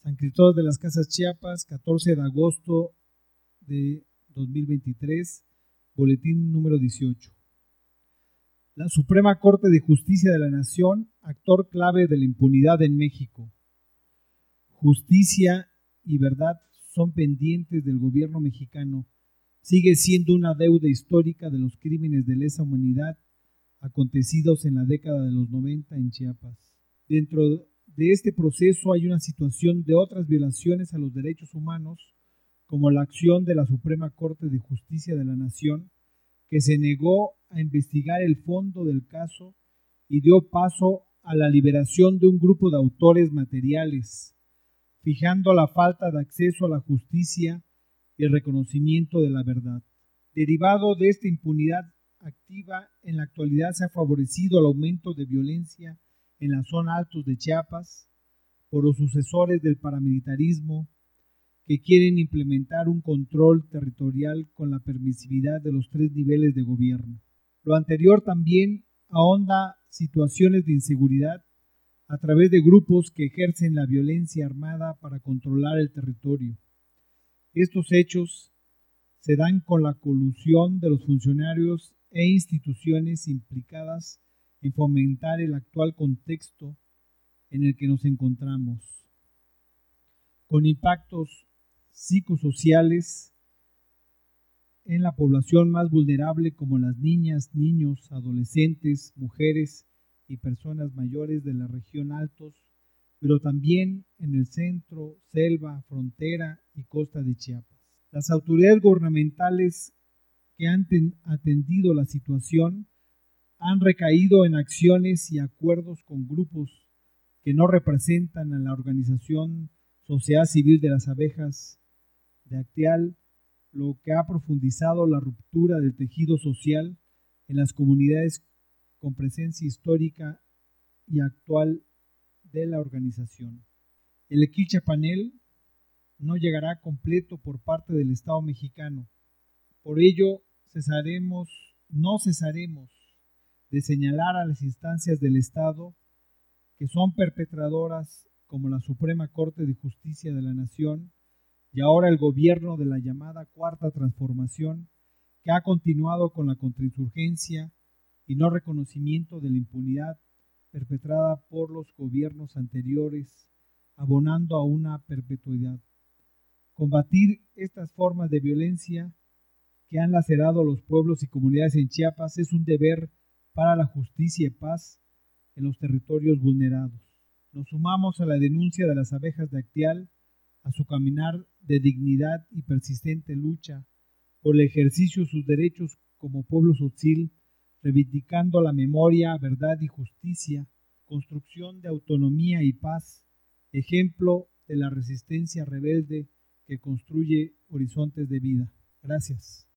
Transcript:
San Cristóbal de las Casas, Chiapas, 14 de agosto de 2023, boletín número 18. La Suprema Corte de Justicia de la Nación, actor clave de la impunidad en México. Justicia y verdad son pendientes del gobierno mexicano. Sigue siendo una deuda histórica de los crímenes de lesa humanidad acontecidos en la década de los 90 en Chiapas. Dentro de este proceso hay una situación de otras violaciones a los derechos humanos, como la acción de la Suprema Corte de Justicia de la Nación, que se negó a investigar el fondo del caso y dio paso a la liberación de un grupo de autores materiales, fijando la falta de acceso a la justicia y el reconocimiento de la verdad. Derivado de esta impunidad activa, en la actualidad se ha favorecido el aumento de violencia en la zona altos de Chiapas por los sucesores del paramilitarismo que quieren implementar un control territorial con la permisividad de los 3 niveles de gobierno. Lo anterior también ahonda situaciones de inseguridad a través de grupos que ejercen la violencia armada para controlar el territorio. Estos hechos se dan con la colusión de los funcionarios e instituciones implicadas en fomentar el actual contexto en el que nos encontramos, con impactos psicosociales en la población más vulnerable como las niñas, niños, adolescentes, mujeres y personas mayores de la región Altos, pero también en el centro, selva, frontera y costa de Chiapas. Las autoridades gubernamentales que han atendido la situación han recaído en acciones y acuerdos con grupos que no representan a la organización Sociedad Civil de las Abejas de Acteal, lo que ha profundizado la ruptura del tejido social en las comunidades con presencia histórica y actual de la organización. El Equil Chiapanel no llegará completo por parte del Estado mexicano. Por ello, no cesaremos de señalar a las instancias del Estado que son perpetradoras, como la Suprema Corte de Justicia de la Nación y ahora el gobierno de la llamada Cuarta Transformación, que ha continuado con la contrainsurgencia y no reconocimiento de la impunidad perpetrada por los gobiernos anteriores, abonando a una perpetuidad. Combatir estas formas de violencia que han lacerado a los pueblos y comunidades en Chiapas es un deber para la justicia y paz en los territorios vulnerados. Nos sumamos a la denuncia de las abejas de Acteal, a su caminar de dignidad y persistente lucha por el ejercicio de sus derechos como pueblo tzotzil, reivindicando la memoria, verdad y justicia, construcción de autonomía y paz, ejemplo de la resistencia rebelde que construye horizontes de vida. Gracias.